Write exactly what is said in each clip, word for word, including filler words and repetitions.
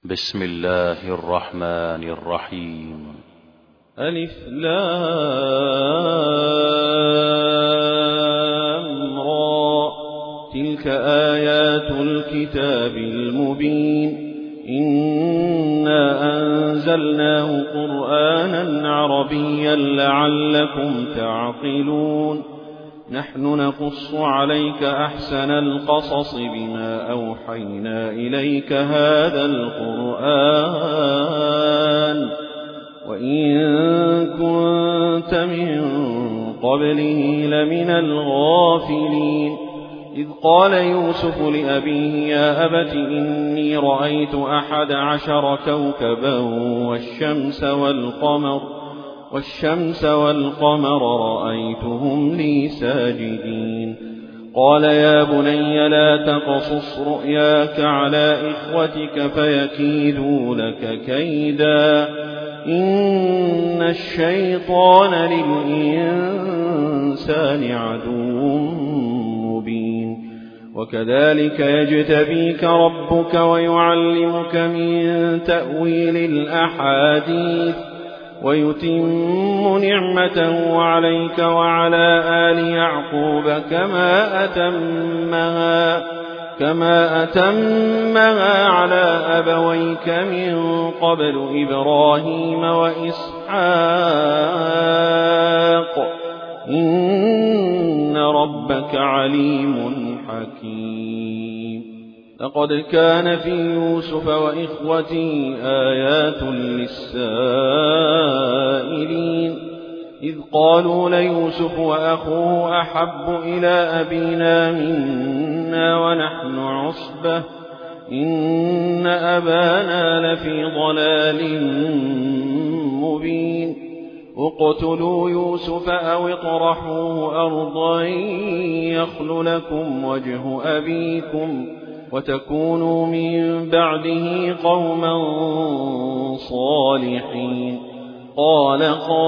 بسم الله الرحمن الرحيم. ألف لام را تلك آيات الكتاب المبين إنا أنزلناه قرآنا عربيا لعلكم تعقلون نحن نقص عليك أحسن القصص بما أوحينا إليك هذا القرآن وإن كنت من قبله لمن الغافلين إذ قال يوسف لأبيه يا أبت إني رأيت أحد عشر كوكبا والشمس والقمر والشمس والقمر رأيتهم لي ساجدين قال يا بني لا تقصص رؤياك على إخوتك فيكيدوا لك كيدا إن الشيطان للإنسان عدو مبين وكذلك يجتبيك ربك ويعلمك من تأويل الأحاديث ويتم نعمته عليك وعلى آل يعقوب كما أتمها كما أتمها على أبويك من قبل إبراهيم وإسحاق إن ربك عليم حكيم لقد كان في يوسف وإخوته آيات للسائلين إذ قالوا ليوسف وأخوه أحب إلى أبينا منا ونحن عصبة إن أبانا لفي ضلال مبين اقتلوا يوسف أو اطرحوه أرضا يخل لكم وجه أبيكم وتكونوا من بعده قوما صالحين قال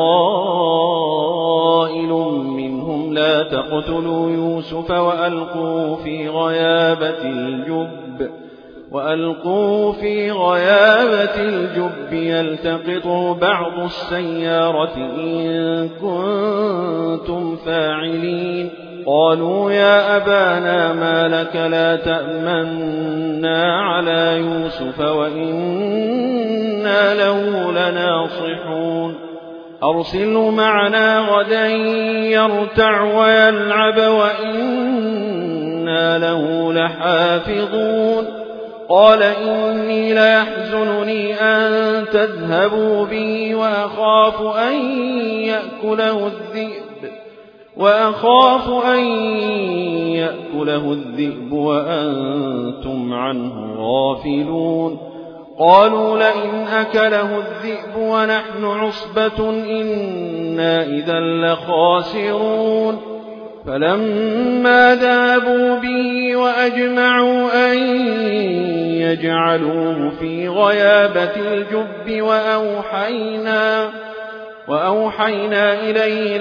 قائل منهم لا تقتلوا يوسف وألقوا في غيابة الجب وألقوا في غيابة الجب يلتقطوا بعض السيارة إن كنتم فاعلين قالوا يا أبانا ما لك لا تأمنا على يوسف وإنا له لناصحون أرسله معنا غدا يرتع ويلعب وإنا له لحافظون قال إني ليحزنني أن تذهبوا بي وأخاف أن يأكله الذئب وأخاف أن يأكله الذئب وأنتم عنه غافلون قالوا لئن أكله الذئب ونحن عصبة إنا إذا لخاسرون فلما ذهبوا به وأجمعوا أن يجعلوه في غيابة الجب وأوحينا وأوحينا إليه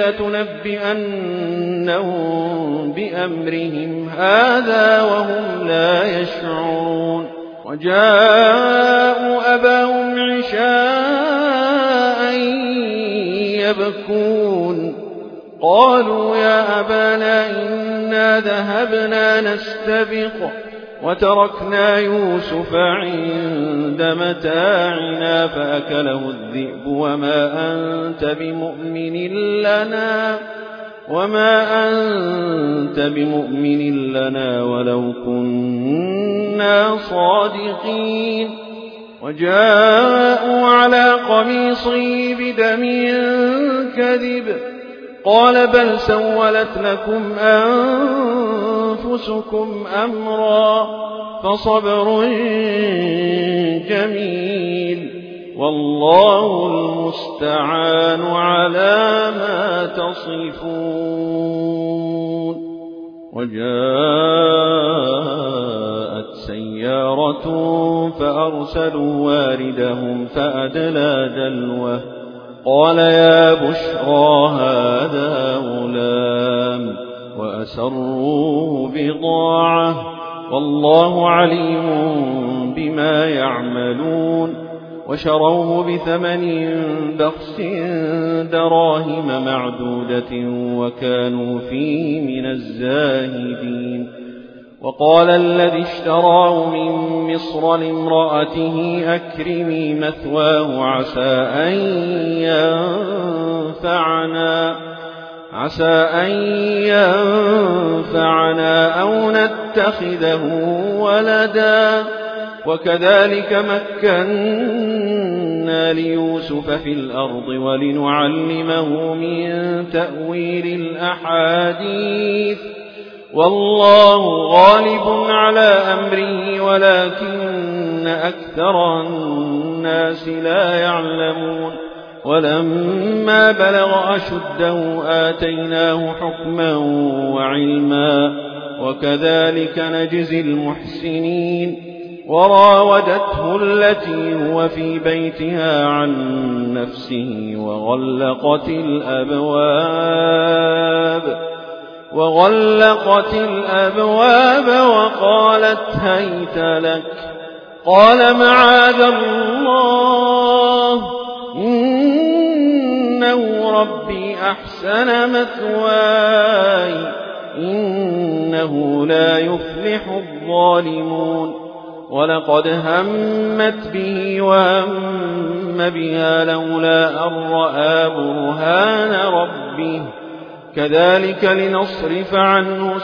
لتنبئنهم بأمرهم هذا وهم لا يشعرون وجاءوا أباهم عشاء يبكون قالوا يا أبانا إنا ذهبنا نستبق وتركنا يوسف عند متاعنا فأكله الذئب وما أنت بمؤمن لنا وما أنت بمؤمن لنا ولو كنا صادقين وجاءوا على قميصه بدم كذب قال بل سولت لكم أنفسكم أمرا فصبر جميل والله المستعان على ما تصفون وجاءت سيارة فأرسلوا واردهم فأدلى دلوه قال يا بشرى هذا غلام وأسروه بضاعة والله عليم بما يعملون وشروه بثمن بخس دراهم معدودة وكانوا فيه من الزاهدين. وقال الذي اشتراه من مصر لامرأته أكرمي مثواه عسى أن ينفعنا عسى أن ينفعنا أو نتخذه ولدا وكذلك مكنا ليوسف في الأرض ولنعلمه من تأويل الأحاديث والله غالب على أمره ولكن أكثر الناس لا يعلمون. ولما بلغ أشده آتيناه حكما وعلما وكذلك نجزي المحسنين. وراودته التي هو في بيتها عن نفسه وغلقت الأبواب وغلقت الأبواب وقالت هيت لك قال معاذ الله إنه ربي أحسن مثواي إنه لا يفلح الظالمون. ولقد همت به وهم بها لولا أن رأى برهان ربه كذلك لنصرف عنه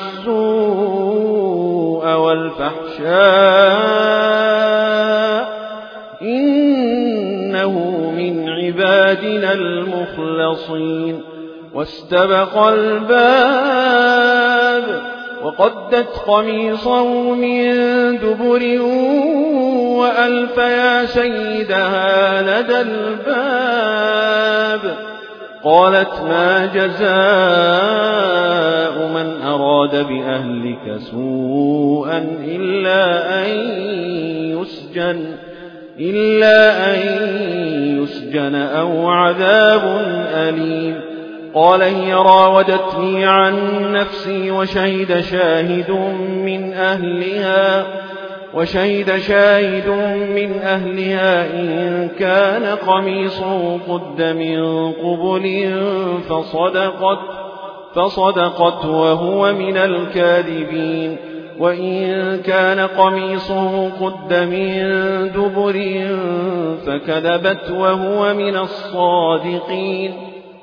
السوء والفحشاء إنه من عبادنا المخلصين. واستبق الباب وقدت قميصه من دبر وألف يا سيدها لدى الباب قالت ما جزاء من أراد بأهلك سوءا إلا أن يسجن إلا أن يسجن أو عذاب أليم. قال هي راودتني عن نفسي وشهد شاهد من أهلها وشهد شاهد من أهلها إن كان قميصه قد من قبل فصدقت فصدقت وهو من الكاذبين وإن كان قميصه قد من دبر فكذبت وهو من الصادقين.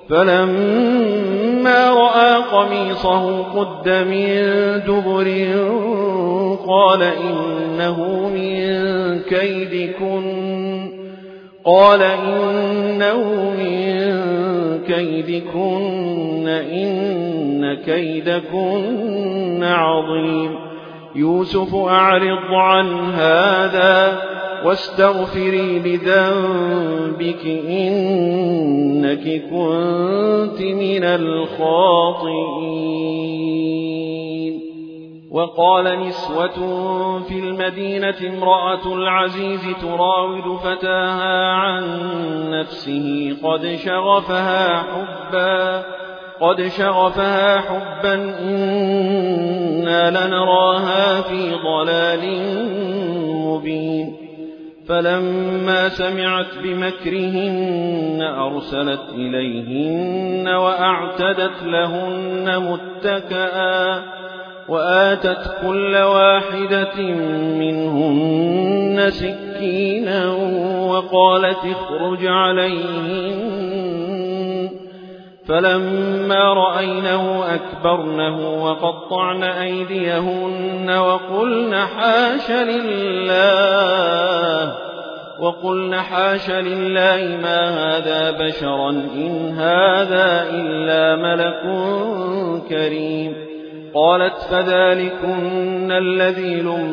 فلما رأى قميصه قد من دبر قال إنه من كيدكن قال إنه من كيدكن إن كيدكن عظيم. يوسف أعرض عن هذا واستغفري لذنبك إنك كنت من الخاطئين. وقال نسوة في المدينة امرأة العزيز تراود فتاها عن نفسه قد شغفها حبا قد شغفها حبا إنا لنراها في ضلال مبين. فلما سمعت بمكرهن أرسلت إليهن وأعتدت لهن متكئا وآتت كل واحدة منهن سكينا وقالت اخرج عليهن. فلما رأينه أكبرنه وقطعن أيديهن وقلن حاش لله وقلن حاش لله ما هذا بشرا إن هذا إلا ملك كريم. قالت فذلكن الذي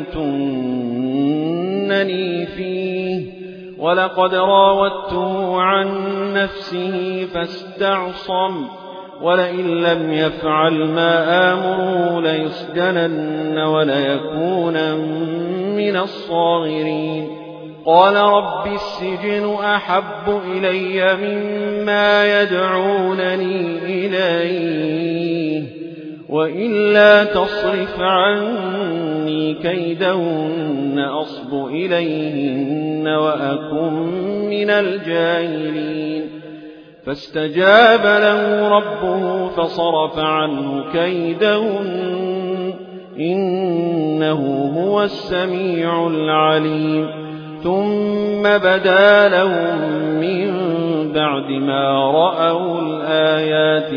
لمتنني فيه ولقد راودته عن نفسه فاستعصم ولئن لم يفعل ما آمره ليسجنن وليكون من الصاغرين. قال رب السجن أحب إلي مما يدعونني إليه وإلا تصرف عني كيدهن أصب إليهن وأكن من الجاهلين فاستجاب له ربه فصرف عنه كيدهن إنه هو السميع العليم ثم بدا لهم من بعد ما رأوا الآيات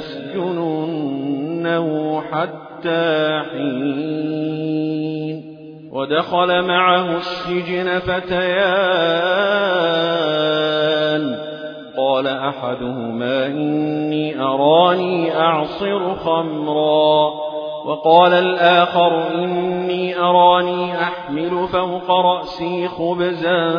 ليسجننه حتى حين ودخل معه السجن فتيان قال أحدهما إني أراني أعصر خمرا وقال الآخر إني أراني أحمل فوق رأسي خبزا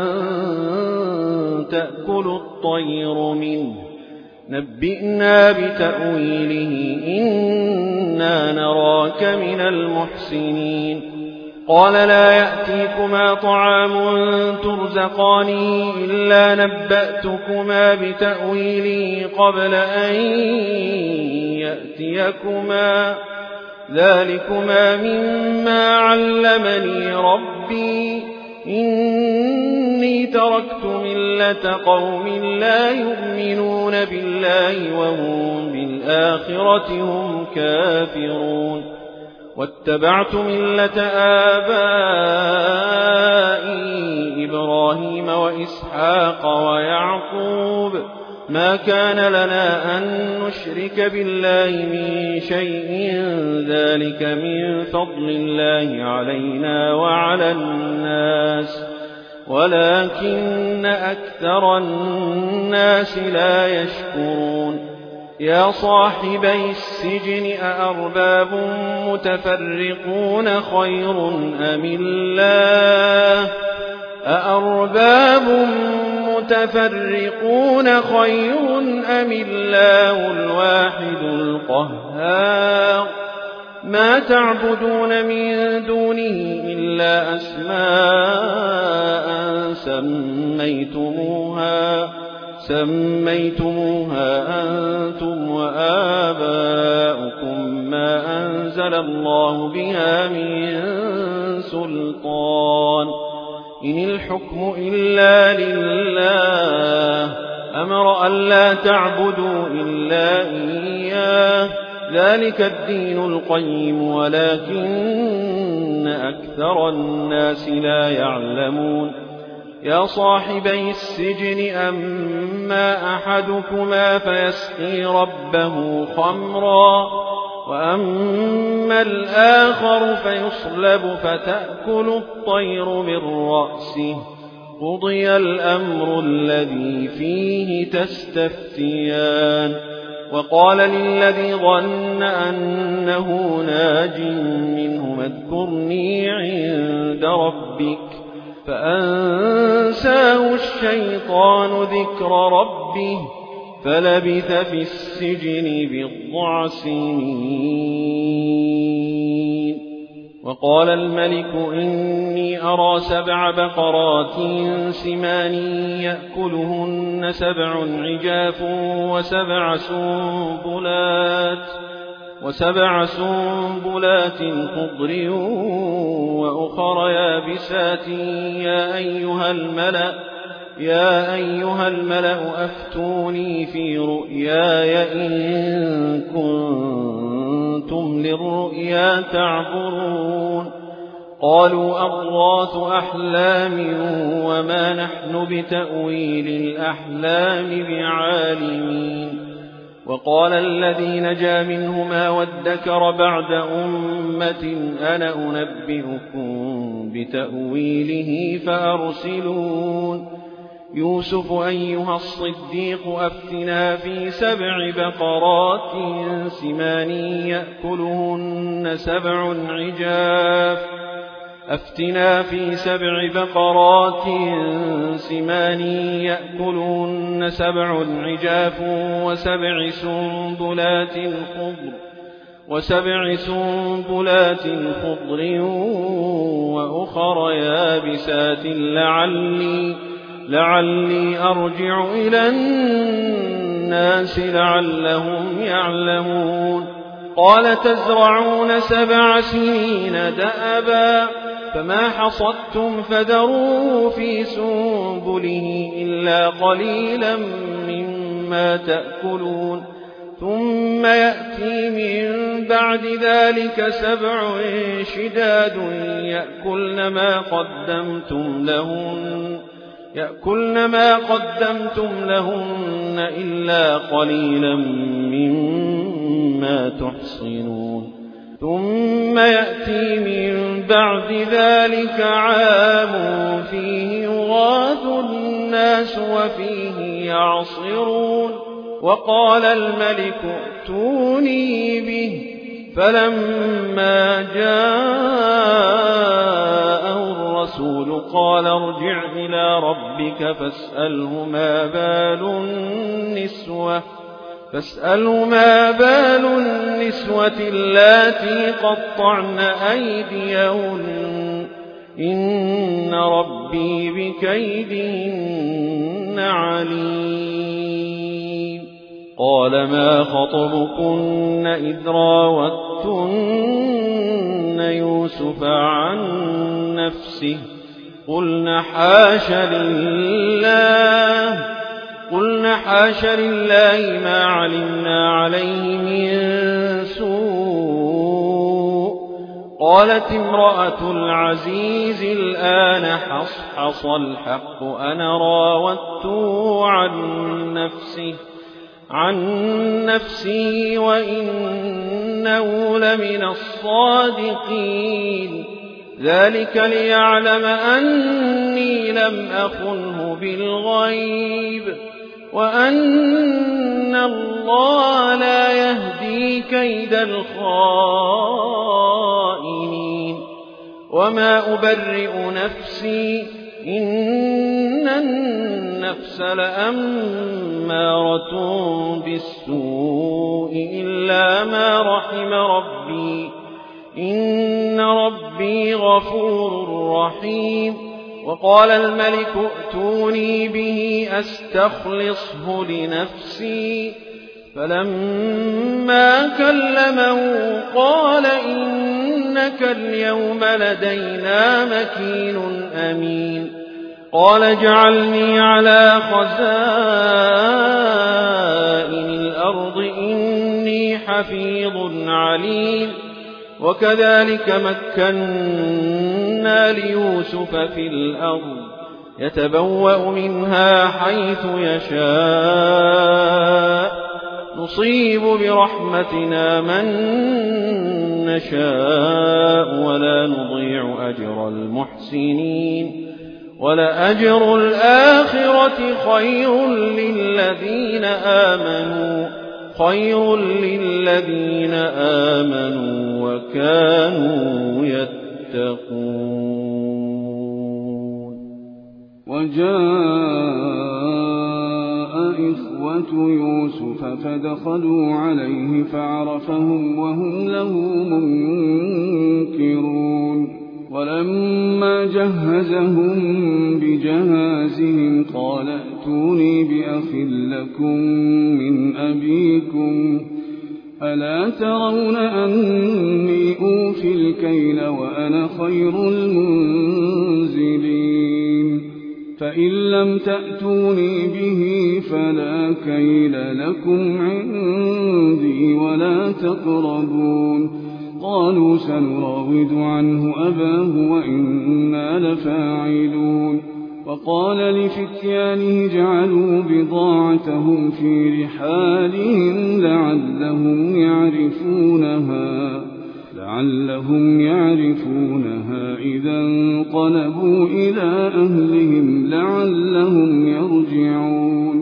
تأكل الطير منه نبئنا بتأويله إنا نراك من المحسنين قال لا يأتيكما طعام ترزقانه إلا نبأتكما بتأويله قبل أن يأتيكما ذلكما مما علمني ربي إني تركت ملة قوم لا يؤمنون بالله وهم بالآخرة هم كافرون واتبعت ملة آبائي إبراهيم وإسحاق ويعقوب ما كان لنا أن نشرك بالله من شيء ذلك من فضل الله علينا وعلى الناس ولكن أكثر الناس لا يشكرون يا صاحبي السجن أأرباب متفرقون خير أم الله أأرباب متفرقون خير أم الله الواحد القهار ما تعبدون من دونه إلا أسماء سميتموها سميتموها أنتم وآباؤكم ما أنزل الله بها من سلطان إن الحكم إلا لله أمر ألا تعبدوا إلا إياه ذلك الدين القيم ولكن أكثر الناس لا يعلمون يا صاحبي السجن أما أحدكما فيسقي ربه خمرا وأما الآخر فيصلب فتأكل الطير من رأسه قضي الأمر الذي فيه تستفتيان وقال للذي ظن أنه ناج منه اذكرني عند ربك فأنساه الشيطان ذكر ربه فلبث في السجن بضع سنين وقال الملك إني أرى سبع بقرات سمان يأكلهن سبع عجاف وسبع سنبلات وسبع سنبلات خضر وأخر يابسات يا أيها الملأ يا أيها الملأ أفتوني في رؤياي إن كنتم للرؤيا تعبرون قالوا أضغاث أحلام وما نحن بتأويل الأحلام بعالمين وقال الذي نجا منهما وادكر بعد أمة أنا أنبئكم بتأويله فأرسلون يوسف أيها الصديق أفتنا في سبع بقرات سمان يأكلهن سبع عجاف أفتنا في سبع بقرات سمان يأكلهن سبع عجاف وسبع سنبلات خضر وسبع سنبلات خضر وأخر يابسات لعلي لعلي أرجع إلى الناس لعلهم يعلمون قال تزرعون سبع سنين دأبا فما حصدتم فذروه في سنبله إلا قليلا مما تأكلون ثم يأتي من بعد ذلك سبع شداد يأكلن ما قدمتم لهن يأكلن ما قدمتم لهن إلا قليلا مما تحصنون ثم يأتي من بعد ذلك عام فيه يغاث الناس وفيه يعصرون وقال الملك ائتوني به فلما جاءه الرسول قال ارجع إلى ربك فاسأله ما بال النسوة فاسأله ما بال النسوة اللاتي قطعن أيديهن إن ربي بكيدهن عليم قال ما خطبكن إذ راوتن يوسف عن نفسه قلن حاش لله قلن حاش لله ما علمنا عليه من سوء قالت امرأة العزيز الآن حصحص الحق أنا راودته عن نفسه عن نفسي وإنه لمن الصادقين ذلك ليعلم أني لم أخنه بالغيب وأن الله لا يهدي كيد الخائنين وما أبرئ نفسي إن النفس لأمارة بالسوء إلا ما رحم ربي إن ربي غفور رحيم وقال الملك ائتوني به أستخلصه لنفسي فلما كلمه قال إنك اليوم لدينا مكين أمين قال اجعلني على خزائن الأرض إني حفيظ عليم وكذلك مكنا ليوسف في الأرض يتبوأ منها حيث يشاء نصيب برحمتنا من نشاء ولا نضيع أجر المحسنين ولأجر الآخرة خير للذين آمنوا خير للذين آمنوا وكانوا يتقون وجاء إخوة يوسف فدخلوا عليه فعرفهم وهم له منكرون ولما جهزهم بجهازهم قال ائتوني بأخ لكم من أبيكم ألا ترون أني أوفي الكيل وأنا خير المنزلين فإن لم تأتوني به فلا كيل لكم عندي ولا تقربون قالوا سنراود عنه أباه وإنا لفاعلون وقال لفتيانه جعلوا بضاعتهم في رحالهم لعلهم يعرفونها لعلهم يعرفونها إذا انقلبوا إلى أهلهم لعلهم يرجعون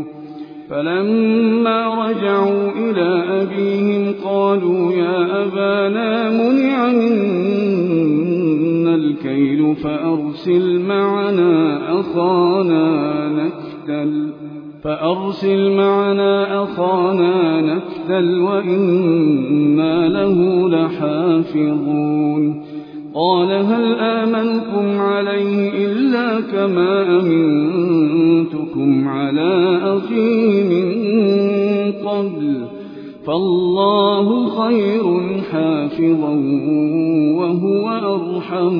فلما رجعوا إلى أبيهم قالوا يا أبانا منع منا الكيل فأرسل معنا أخانا نكتل فأرسل معنا أخانا نكتل وإنا له لحافظون قال هل آمنكم عليه إلا كما أمنتكم على أخيه من قبل فالله خير حافظا وهو أرحم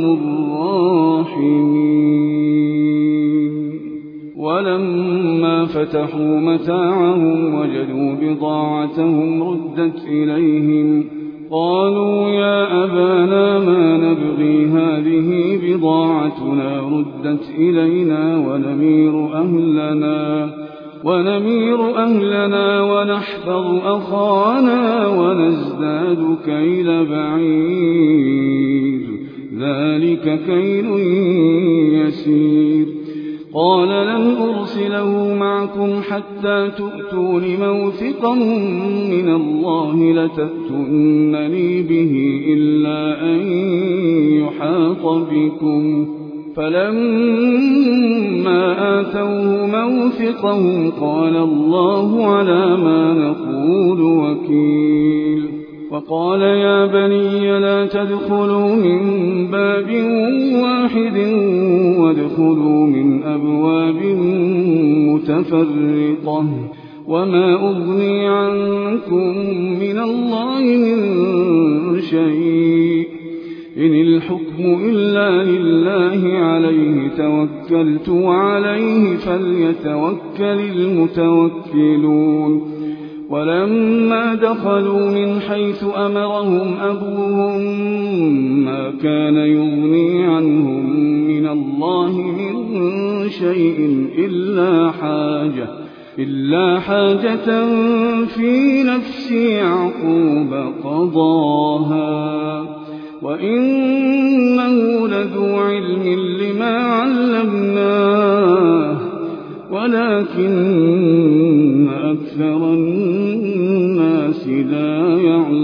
الراحمين. ولما فتحوا متاعهم وجدوا بضاعتهم ردت إليهم قالوا يا أبانا ما نبغي هذه بضاعتنا ردت إلينا ونمير أهلنا ونمير أهلنا ونحفظ أخانا ونزداد كيل بعير ذلك كيل يسير. قال لن أرسله معكم حتى تؤتون موثقا من الله لتأتونني به إلا أن يحاط بكم. فلما آتوه موثقهم قال الله على ما نقول وكيل. وقال يا بني لا تدخلوا من باب واحد وادخلوا من أبواب متفرقة وما أغني عنكم من الله من شيء إن الحكم إلا لله عليه توكلت وعليه فليتوكل المتوكلون. ولما دخلوا من حيث أمرهم أبوهم ما كان يغني عنهم من الله من شيء إلا حاجة إلا حاجة في نفس يعقوب قضاها وإنه لذو علم لما علمناه ولكن أكثر الناس لا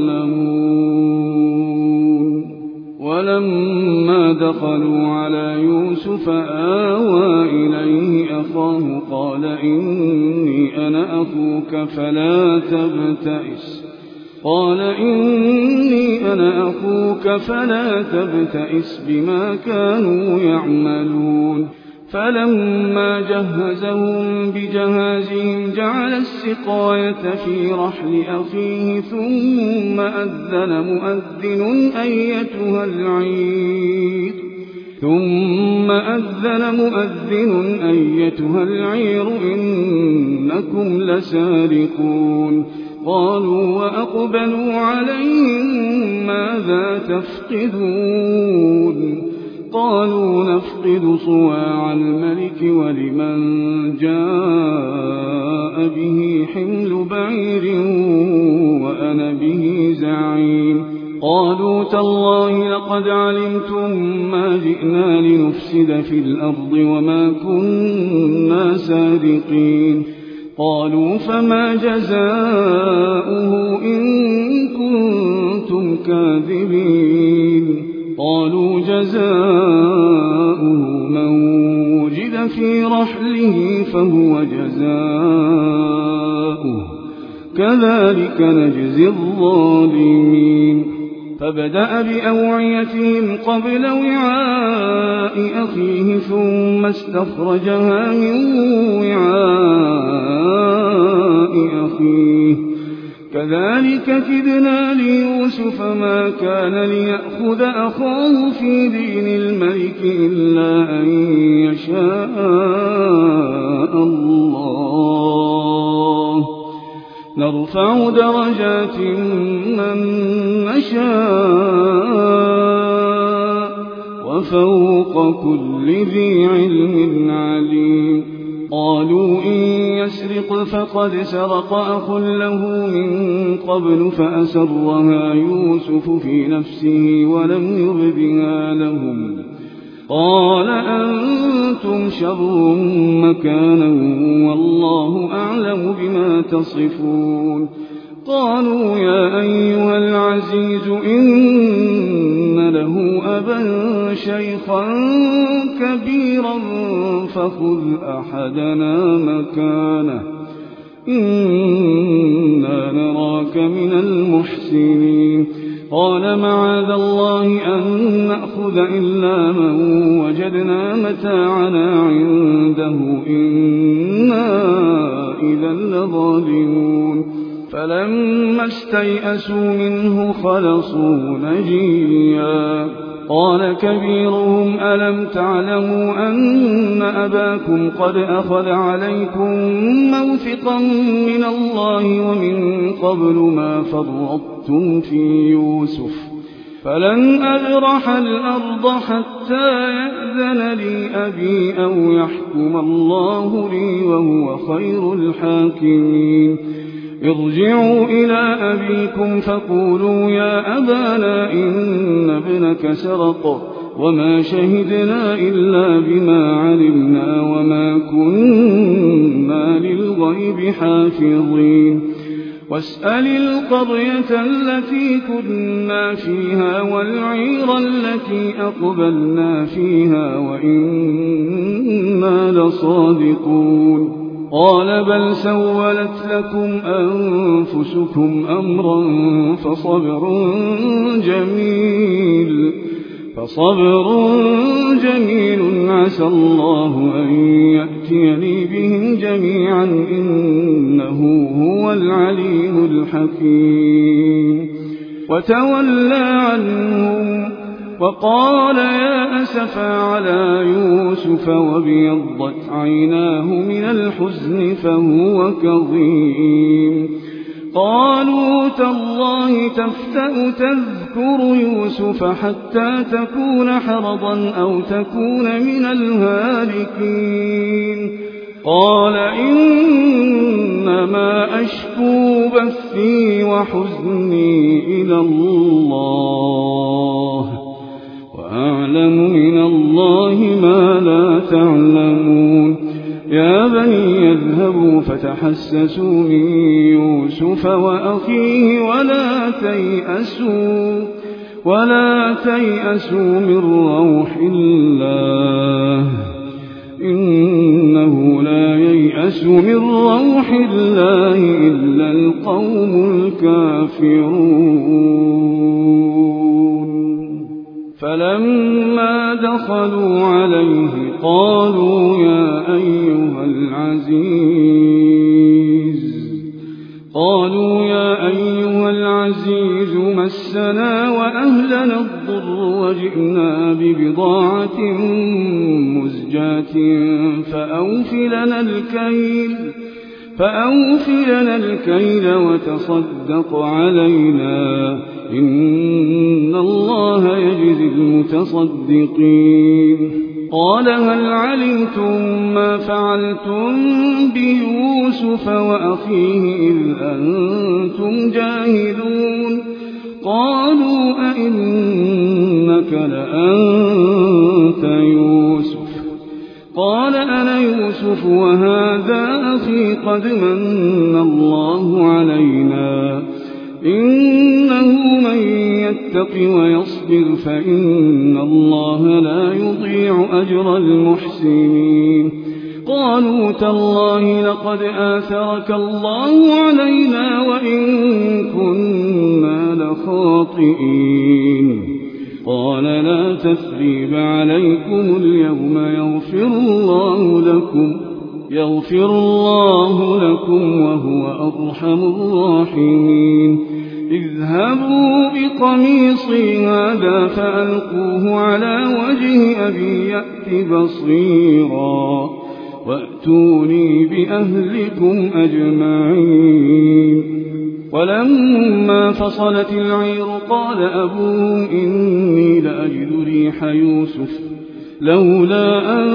يعلمون. ولما دخلوا على يوسف آوى إليه أخاه قال إني أنا أخوك فلا تبتئس قال إني أنا أخوك فلا تبتئس بما كانوا يعملون. فلما جهزهم بجهازهم جعل السقاية في رحل أخيه ثم أذن مؤذن أيتها العير ثم أذن مؤذن أيتها العير إنكم لسارقون. قالوا وأقبلوا عليهم ماذا تفقدون قالوا نفقد صواع الملك ولمن جاء به حمل بعير وأنا به زعيم. قالوا تالله لقد علمتم ما جئنا لنفسد في الأرض وما كنا سارقين. قالوا فما جزاؤه إن كنتم كاذبين. قالوا جزاؤه من وجد في رحله فهو جزاؤه كذلك نجزي الظالمين. فبدأ بأوعيتهم قبل وعاء أخيه ثم استخرجها من وعاء أخيه كذلك كدنا ليوسف ما كان ليأخذ أخاه في دين الملك إلا أن يشاء الله نرفع درجات من نشاء وفوق كل ذي علم عليم. قالوا إن يسرق فقد سرق أخ له من قبل فأسرها يوسف في نفسه ولم يبدها لهم. قال أنتم شر مكانا والله أعلم بما تصفون. قالوا يا أيها العزيز إن له أبا شيخا كبيرا فخذ أحدنا مكانه إنا نراك من المحسنين. قال معاذ الله أن نأخذ إلا من وجدنا متاعنا عنده إنا إذا لظالمون. فلما استيئسوا منه خلصوا نجيا قال كبيرهم ألم تعلموا أن أباكم قد أخذ عليكم موثقا من الله ومن قبل ما فرطتم في يوسف فلن أبرح الأرض حتى يأذن لي أبي أو يحكم الله لي وهو خير الحاكمين ارجعوا إلى أبيكم فقولوا يا أبانا إن ابنك سرق وما شهدنا إلا بما علمنا وما كنا للغيب حافظين واسأل القرية التي كنا فيها والعير التي أقبلنا فيها وإنا لصادقون قال بل سولت لكم أنفسكم أمرا فصبر جميل فصبر جميل عسى الله أن يأتيني بهم جميعا إنه هو العليم الحكيم وتولى عنهم وقال يا أسفا على يوسف وابيضت عيناه من الحزن فهو كظيم قالوا تالله تفتأ تذكر يوسف حتى تكون حرضا أو تكون من الهالكين قال إنما أشكو بثي وحزني إلى الله وأعلم من الله ما لا تعلمون يا بني يذهبوا فتحسسوا من يوسف وأخيه ولا تيأسوا ولا تيأسوا من روح الله إنه لا ييأس من روح الله إلا القوم الكافرون فلما دخلوا عليه قالوا يا أيها العزيز قالوا يا أيها العزيز مسنا وأهلنا الضر وجئنا ببضاعة مزجاة فأوف لنا الكيل فأوف لنا الكيل وتصدق علينا إن الله يجزي المتصدقين قال هل علمتم ما فعلتم بيوسف وأخيه إذ أنتم جاهلون قالوا أئنك لأنت يوسف قال أنا يوسف وهذا أخي قد من الله علينا إنه من يتق ويصبر فإن الله لا يضيع أجر المحسنين قالوا تالله لقد آثرك الله علينا وإن كنا لخاطئين قال لا تثريب عليكم اليوم يغفر الله لكم يغفر الله لكم وهو أرحم الراحمين اذهبوا بقميصي هذا فألقوه على وجه أبي يأت بصيرا وأتوني بأهلكم أجمعين ولما فصلت العير قال أبوهم إني لأجد ريح يوسف لولا أن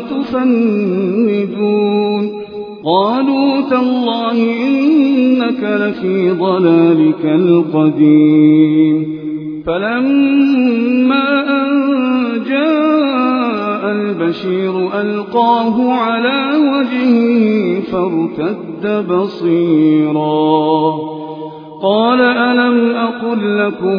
تفندون قالوا تالله إنك لفي ضلالك القديم فلما أن جاء البشير ألقاه على وجهه فارتد بصيرا قال ألم أقل لكم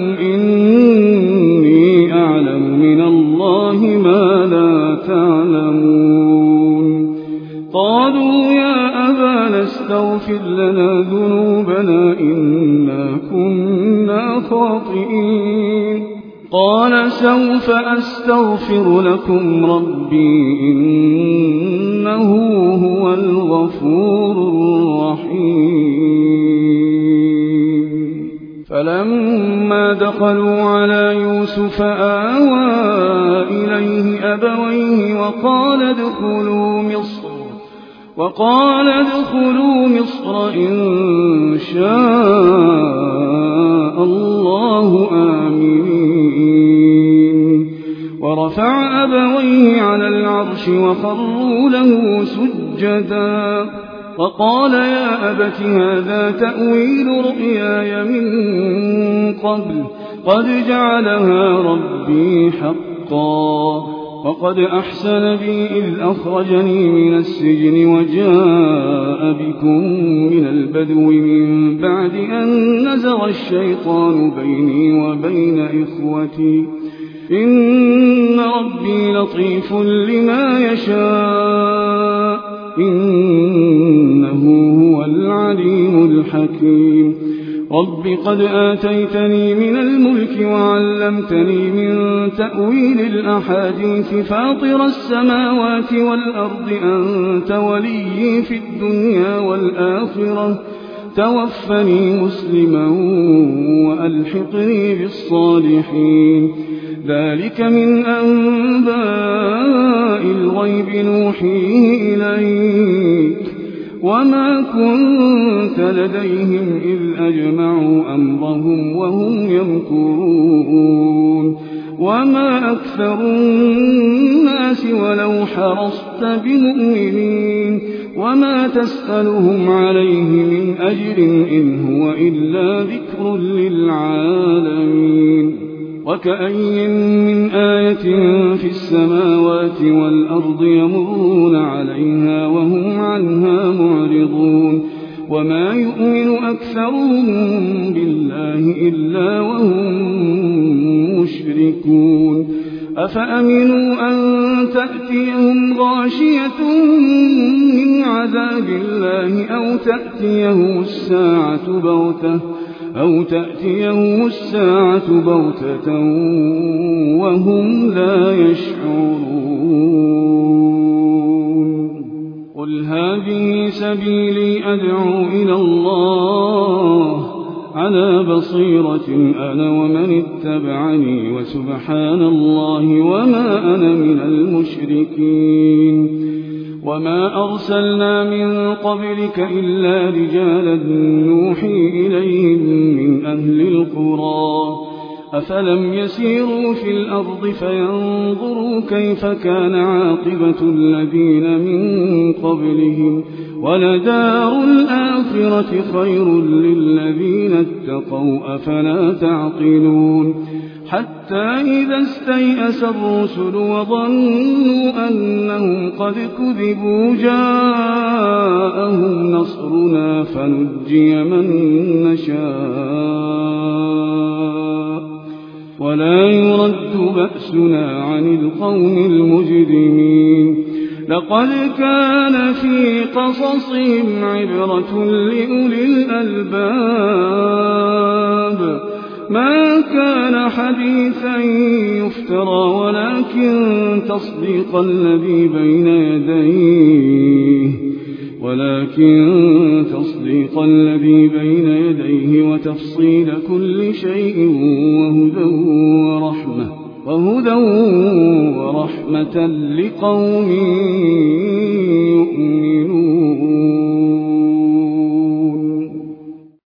إني أعلم من الله ما لا تعلمون قالوا يا أبانا استغفر لنا ذنوبنا إنا كنا خاطئين قال سوف أستغفر لكم ربي إنه هو الغفور الرحيم دخلوا على يوسف آوى إليه أبويه وقال ادخلوا مصر وقال ادخلوا مصر إن شاء الله آمين. ورفع أبويه على العرش وخروا له سجدا وقال يا أبت هذا تأويل رؤياي من قبل قد جعلها ربي حقا وقد أحسن بي إذ أخرجني من السجن وجاء بكم من البدو من بعد أن نزغ الشيطان بيني وبين إخوتي إن ربي لطيف لما يشاء إنه هو العليم الحكيم. رب قد آتيتني من الملك وعلمتني من تأويل الأحاديث فاطر السماوات والأرض أنت ولي في الدنيا والآخرة توفني مسلما وألحقني بالصالحين. ذلك من أنباء الغيب نوحيه إليك وما كنت لديهم إذ أجمعوا أمرهم وهم يمكرون. وما أكثر الناس ولو حرصت بمؤمنين وما تسألهم عليه من أجر إن هو إلا ذكر للعالمين. وكأي من آية في السماوات والأرض يمرون عليها وهم عنها معرضون. وما يؤمن أكثرهم بالله إلا وهم مشركون. أفأمنوا أن تأتيهم غاشية من عذاب الله أو تأتيهم الساعة بغتة أو تأتيهم الساعة بغتة وهم لا يشعرون. قل هذه سبيلي أدعو إلى الله على بصيرة أنا ومن اتبعني وسبحان الله وما أنا من المشركين. وما أرسلنا من قبلك إلا رجالا نوحي إليهم من أهل القرى أفلم يسيروا في الأرض فينظروا كيف كان عاقبة الذين من قبلهم ولدار الآخرة خير للذين اتقوا أفلا تعقلون. حتى إذا استيأس الرسل وظنوا أنهم قد كذبوا جاءهم نصرنا فنجي من نشاء ولا يرد بأسنا عن القوم المجرمين. لقد كان في قصصهم عبرة لأولي الألباب ما كان حديثا يفترى ولكن تصديق الذي بين يديه ولكن تصديق الذي بين يديه وتفصيل كل شيء وهدى ورحمة وهدى ورحمة لقوم